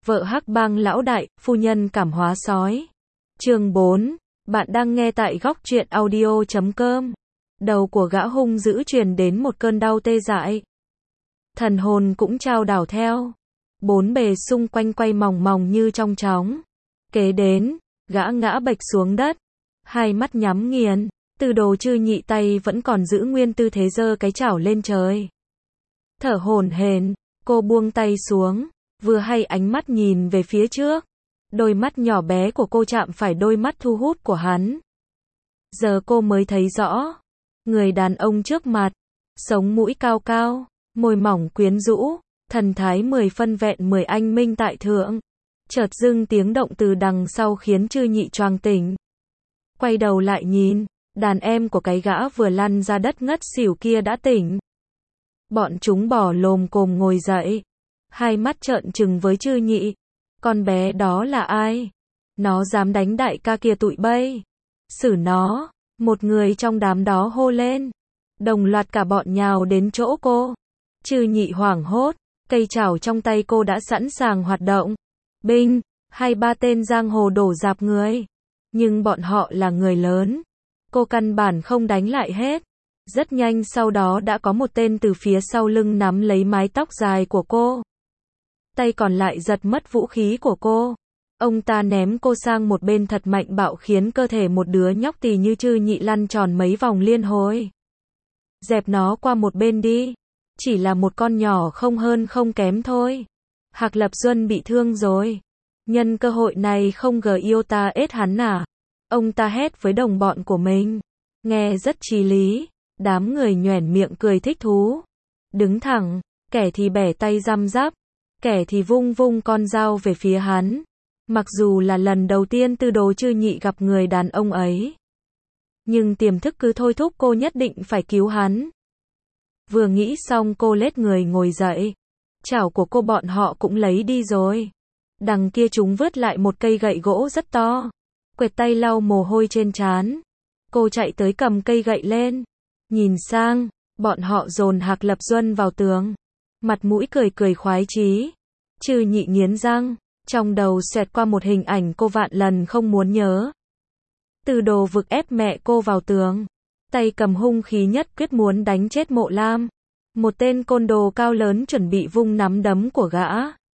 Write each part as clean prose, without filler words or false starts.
Vợ hắc bang lão đại, phu nhân cảm hóa sói. Chương 4. Bạn đang nghe tại góc truyện audio.com. Đầu của gã hung dữ truyền đến một cơn đau tê dại. Thần hồn cũng chao đảo theo. Bốn bề xung quanh quay mòng mòng như trong chóng. Kế đến, gã ngã bệch xuống đất. Hai mắt nhắm nghiền. Từ Đồ Chư Nhị tay vẫn còn giữ nguyên tư thế giơ cái chảo lên trời. Thở hổn hển, cô buông tay xuống. Vừa hay ánh mắt nhìn về phía trước. Đôi mắt nhỏ bé của cô chạm phải đôi mắt thu hút của hắn. Giờ cô mới thấy rõ. Người đàn ông trước mặt. Sống mũi cao cao, môi mỏng quyến rũ, thần thái 10 phân vẹn 10 anh minh tại thượng. Chợt dưng tiếng động từ đằng sau khiến Chư Nhị choàng tỉnh. Quay đầu lại nhìn, đàn em của cái gã vừa lăn ra đất ngất xỉu kia đã tỉnh. Bọn chúng bò lồm cồm ngồi dậy. Hai mắt trợn trừng với Chư Nhị. Con bé đó là ai? Nó dám đánh đại ca kia tụi bay. Xử nó. Một người trong đám đó hô lên. Đồng loạt cả bọn nhào đến chỗ cô. Chư Nhị hoảng hốt. Cây chảo trong tay cô đã sẵn sàng hoạt động. Binh. 2-3 tên giang hồ đổ dạp người. Nhưng bọn họ là người lớn. Cô căn bản không đánh lại hết. Rất nhanh sau đó đã có một tên từ phía sau lưng nắm lấy mái tóc dài của cô. Tay còn lại giật mất vũ khí của cô. Ông ta ném cô sang một bên thật mạnh bạo khiến cơ thể một đứa nhóc tì như Chư Nhị lăn tròn mấy vòng liên hồi. Dẹp nó qua một bên đi. Chỉ là một con nhỏ không hơn không kém thôi. Hạc Lập Duân bị thương rồi. Nhân cơ hội này không yêu ta ết hắn à. Ông ta hét với đồng bọn của mình. Nghe rất chí lý. Đám người nhoẻn miệng cười thích thú. Đứng thẳng. Kẻ thì bẻ tay răm rắp. Kẻ thì vung vung con dao về phía hắn. Mặc dù là lần đầu tiên Từ Đồ Chư Nhị gặp người đàn ông ấy. Nhưng tiềm thức cứ thôi thúc cô nhất định phải cứu hắn. Vừa nghĩ xong cô lết người ngồi dậy. Chảo của cô bọn họ cũng lấy đi rồi. Đằng kia chúng vớt lại một cây gậy gỗ rất to. Quệt tay lau mồ hôi trên trán. Cô chạy tới cầm cây gậy lên. Nhìn sang, bọn họ dồn Hạc Lập Duân vào tường. Mặt mũi cười cười khoái chí. Chư Nhị nghiến răng. Trong đầu xẹt qua một hình ảnh cô vạn lần không muốn nhớ. Từ Đồ vực ép mẹ cô vào tường. Tay cầm hung khí nhất quyết muốn đánh chết Mộ Lam. Một tên côn đồ cao lớn chuẩn bị vung nắm đấm của gã.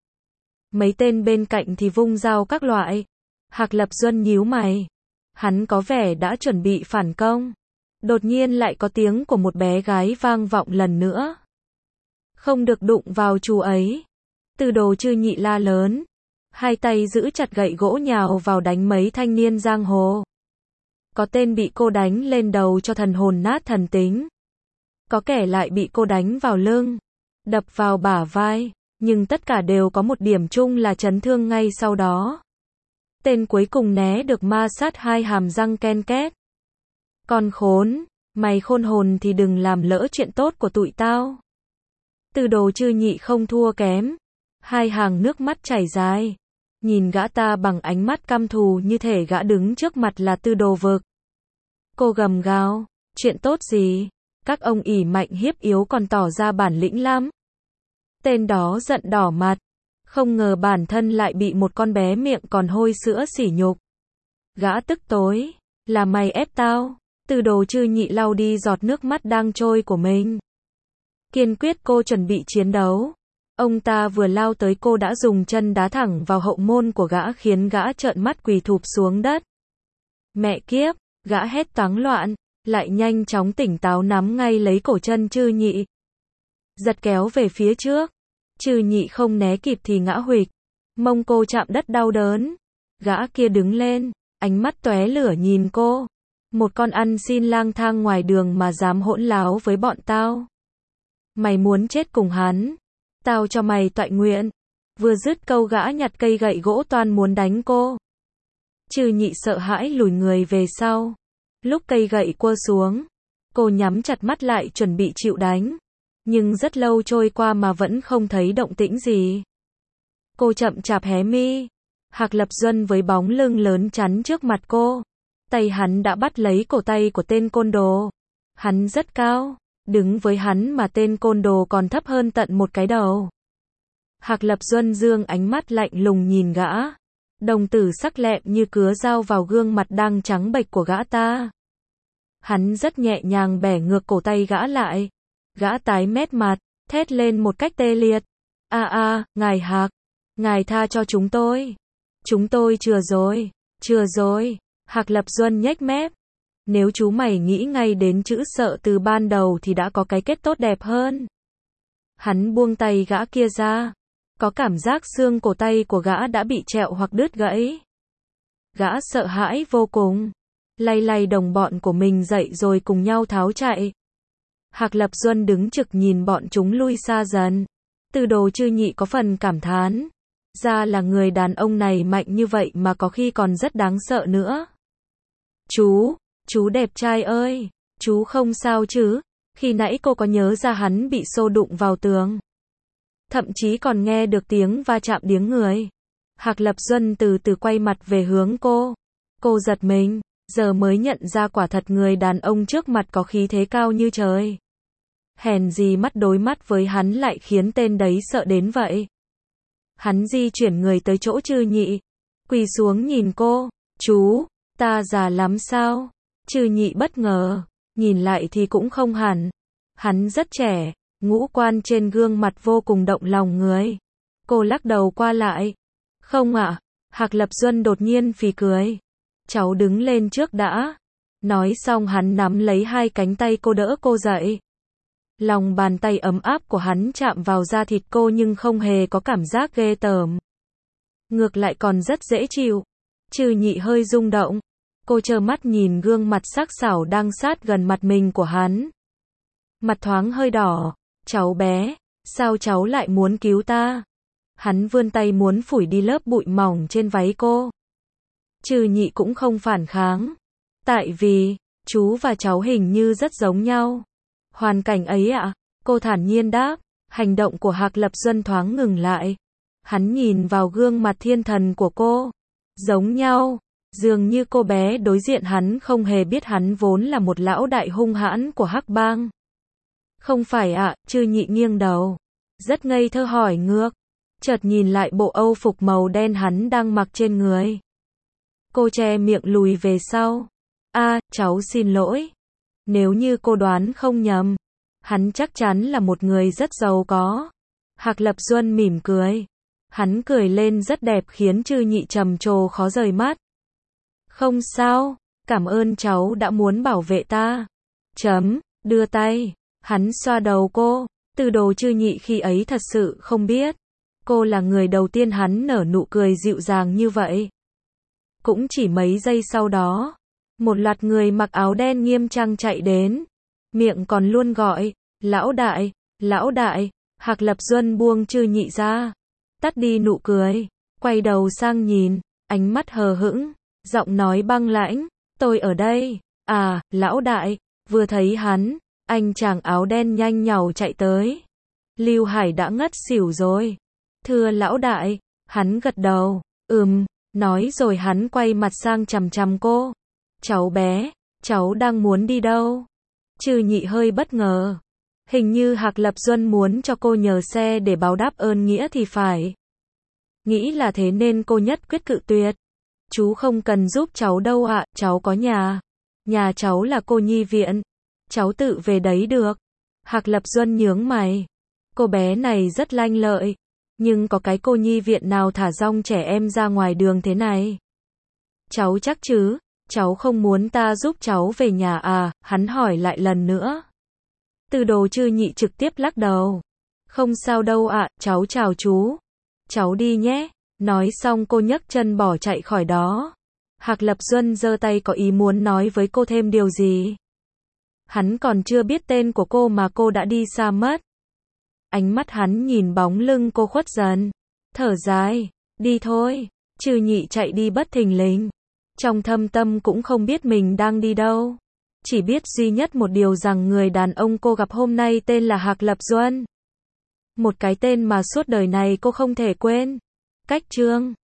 Mấy tên bên cạnh thì vung dao các loại. Hạc Lập Duân nhíu mày. Hắn có vẻ đã chuẩn bị phản công. Đột nhiên lại có tiếng của một bé gái vang vọng lần nữa. Không được đụng vào chú ấy. Từ Đồ Chư Nhị la lớn. Hai tay giữ chặt gậy gỗ nhào vào đánh mấy thanh niên giang hồ. Có tên bị cô đánh lên đầu cho thần hồn nát thần tính. Có kẻ lại bị cô đánh vào lưng. Đập vào bả vai. Nhưng tất cả đều có một điểm chung là chấn thương ngay sau đó. Tên cuối cùng né được ma sát hai hàm răng ken két. Con khốn. Mày khôn hồn thì đừng làm lỡ chuyện tốt của tụi tao. Từ Đồ Chư Nhị không thua kém. Hai hàng nước mắt chảy dài. Nhìn gã ta bằng ánh mắt căm thù như thể gã đứng trước mặt là Tư Đồ vực. Cô gầm gào. Chuyện tốt gì? Các ông ỷ mạnh hiếp yếu còn tỏ ra bản lĩnh lắm. Tên đó giận đỏ mặt. Không ngờ bản thân lại bị một con bé miệng còn hôi sữa sỉ nhục. Gã tức tối. Là mày ép tao. Từ Đồ Chư Nhị lau đi giọt nước mắt đang trôi của mình. Kiên quyết cô chuẩn bị chiến đấu. Ông ta vừa lao tới cô đã dùng chân đá thẳng vào hậu môn của gã khiến gã trợn mắt quỳ thụp xuống đất. Mẹ kiếp, gã hét toáng loạn, lại nhanh chóng tỉnh táo nắm ngay lấy cổ chân Chư Nhị. Giật kéo về phía trước. Chư Nhị không né kịp thì ngã huỵch. Mông cô chạm đất đau đớn. Gã kia đứng lên, ánh mắt tóe lửa nhìn cô. Một con ăn xin lang thang ngoài đường mà dám hỗn láo với bọn tao. Mày muốn chết cùng hắn. Tao cho mày toại nguyện. Vừa dứt câu gã nhặt cây gậy gỗ toan muốn đánh cô. Chư Nhị sợ hãi lùi người về sau. Lúc cây gậy quơ xuống, cô nhắm chặt mắt lại chuẩn bị chịu đánh. Nhưng rất lâu trôi qua mà vẫn không thấy động tĩnh gì. Cô chậm chạp hé mi. Hạc Lập Duân với bóng lưng lớn chắn trước mặt cô. Tay hắn đã bắt lấy cổ tay của tên côn đồ. Hắn rất cao. Đứng với hắn mà tên côn đồ còn thấp hơn tận một cái đầu. Hạc Lập Duân dương ánh mắt lạnh lùng nhìn gã. Đồng tử sắc lẹm như cứa dao vào gương mặt đang trắng bệch của gã ta. Hắn rất nhẹ nhàng bẻ ngược cổ tay gã lại. Gã tái mét mặt, thét lên một cách tê liệt. Ngài Hạc, ngài tha cho chúng tôi. Chúng tôi chừa rồi. Hạc Lập Duân nhếch mép. Nếu chú mày nghĩ ngay đến chữ sợ từ ban đầu thì đã có cái kết tốt đẹp hơn. Hắn buông tay gã kia ra. Có cảm giác xương cổ tay của gã đã bị trẹo hoặc đứt gãy. Gã sợ hãi vô cùng. Lay đồng bọn của mình dậy rồi cùng nhau tháo chạy. Hạc Lập Duân đứng trực nhìn bọn chúng lui xa dần. Từ Đồ Chư Nhị có phần cảm thán. Ra là người đàn ông này mạnh như vậy mà có khi còn rất đáng sợ nữa. Chú đẹp trai ơi, chú không sao chứ? Khi nãy cô có nhớ ra hắn bị xô đụng vào tường. Thậm chí còn nghe được tiếng va chạm điếng người. Hạc Lập Duân từ từ quay mặt về hướng cô. Cô giật mình, giờ mới nhận ra quả thật người đàn ông trước mặt có khí thế cao như trời. Hèn gì mắt đối mắt với hắn lại khiến tên đấy sợ đến vậy. Hắn di chuyển người tới chỗ Chư Nhị. Quỳ xuống nhìn cô. Chú, ta già lắm sao? Chư Nhị bất ngờ. Nhìn lại thì cũng không hẳn. Hắn rất trẻ. Ngũ quan trên gương mặt vô cùng động lòng người. Cô lắc đầu qua lại. Không ạ. Hạc Lập Duân đột nhiên phì cười. Cháu đứng lên trước đã. Nói xong hắn nắm lấy hai cánh tay cô đỡ cô dậy. Lòng bàn tay ấm áp của hắn chạm vào da thịt cô nhưng không hề có cảm giác ghê tởm. Ngược lại còn rất dễ chịu. Chư Nhị hơi rung động. Cô trơ mắt nhìn gương mặt sắc sảo đang sát gần mặt mình của hắn. Mặt thoáng hơi đỏ. Cháu bé, sao cháu lại muốn cứu ta? Hắn vươn tay muốn phủi đi lớp bụi mỏng trên váy cô. Chư Nhị cũng không phản kháng. Tại vì, chú và cháu hình như rất giống nhau. Hoàn cảnh ấy ạ? Cô thản nhiên đáp. Hành động của Hạc Lập Duân thoáng ngừng lại. Hắn nhìn vào gương mặt thiên thần của cô. Giống nhau. Dường như cô bé đối diện hắn không hề biết hắn vốn là một lão đại hung hãn của Hắc Bang. Không phải ạ, Chư Nhị nghiêng đầu. Rất ngây thơ hỏi ngược. Chợt nhìn lại bộ âu phục màu đen hắn đang mặc trên người. Cô che miệng lùi về sau. Cháu xin lỗi. Nếu như cô đoán không nhầm, hắn chắc chắn là một người rất giàu có. Hạc Lập Duân mỉm cười. Hắn cười lên rất đẹp khiến Chư Nhị trầm trồ khó rời mắt. Không sao, cảm ơn cháu đã muốn bảo vệ ta. Đưa tay. Hắn xoa đầu cô. Từ Đồ Chư Nhị khi ấy thật sự không biết. Cô là người đầu tiên hắn nở nụ cười dịu dàng như vậy. Cũng chỉ mấy giây sau đó, một loạt người mặc áo đen nghiêm trang chạy đến. Miệng còn luôn gọi, lão đại. Hạc Lập Duân buông Chư Nhị ra. Tắt đi nụ cười. Quay đầu sang nhìn, ánh mắt hờ hững, giọng nói băng lãnh. Tôi ở đây. Lão đại. Vừa thấy hắn, anh chàng áo đen nhanh nhảu chạy tới. Lưu Hải đã ngất xỉu rồi. Thưa lão đại. Hắn gật đầu. Nói rồi hắn quay mặt sang chằm chằm cô. Cháu bé, cháu đang muốn đi đâu? Chư Nhị hơi bất ngờ. Hình như Hạc Lập Duân muốn cho cô nhờ xe để báo đáp ơn nghĩa thì phải. Nghĩ là thế nên cô nhất quyết cự tuyệt. Chú không cần giúp cháu đâu ạ, cháu có nhà. Nhà cháu là cô nhi viện. Cháu tự về đấy được. Hạc Lập Duân nhướng mày. Cô bé này rất lanh lợi. Nhưng có cái cô nhi viện nào thả rong trẻ em ra ngoài đường thế này? Cháu chắc chứ? Cháu không muốn ta giúp cháu về nhà à? Hắn hỏi lại lần nữa. Từ Đồ Chư Nhị trực tiếp lắc đầu. Không sao đâu ạ, cháu chào chú. Cháu đi nhé. Nói xong cô nhấc chân bỏ chạy khỏi đó. Hạc Lập Duân giơ tay có ý muốn nói với cô thêm điều gì. Hắn còn chưa biết tên của cô mà cô đã đi xa mất. Ánh mắt hắn nhìn bóng lưng cô khuất dần. Thở dài. Đi thôi. Chư Nhị chạy đi bất thình lình. Trong thâm tâm cũng không biết mình đang đi đâu. Chỉ biết duy nhất một điều rằng người đàn ông cô gặp hôm nay tên là Hạc Lập Duân. Một cái tên mà suốt đời này cô không thể quên. Cách chương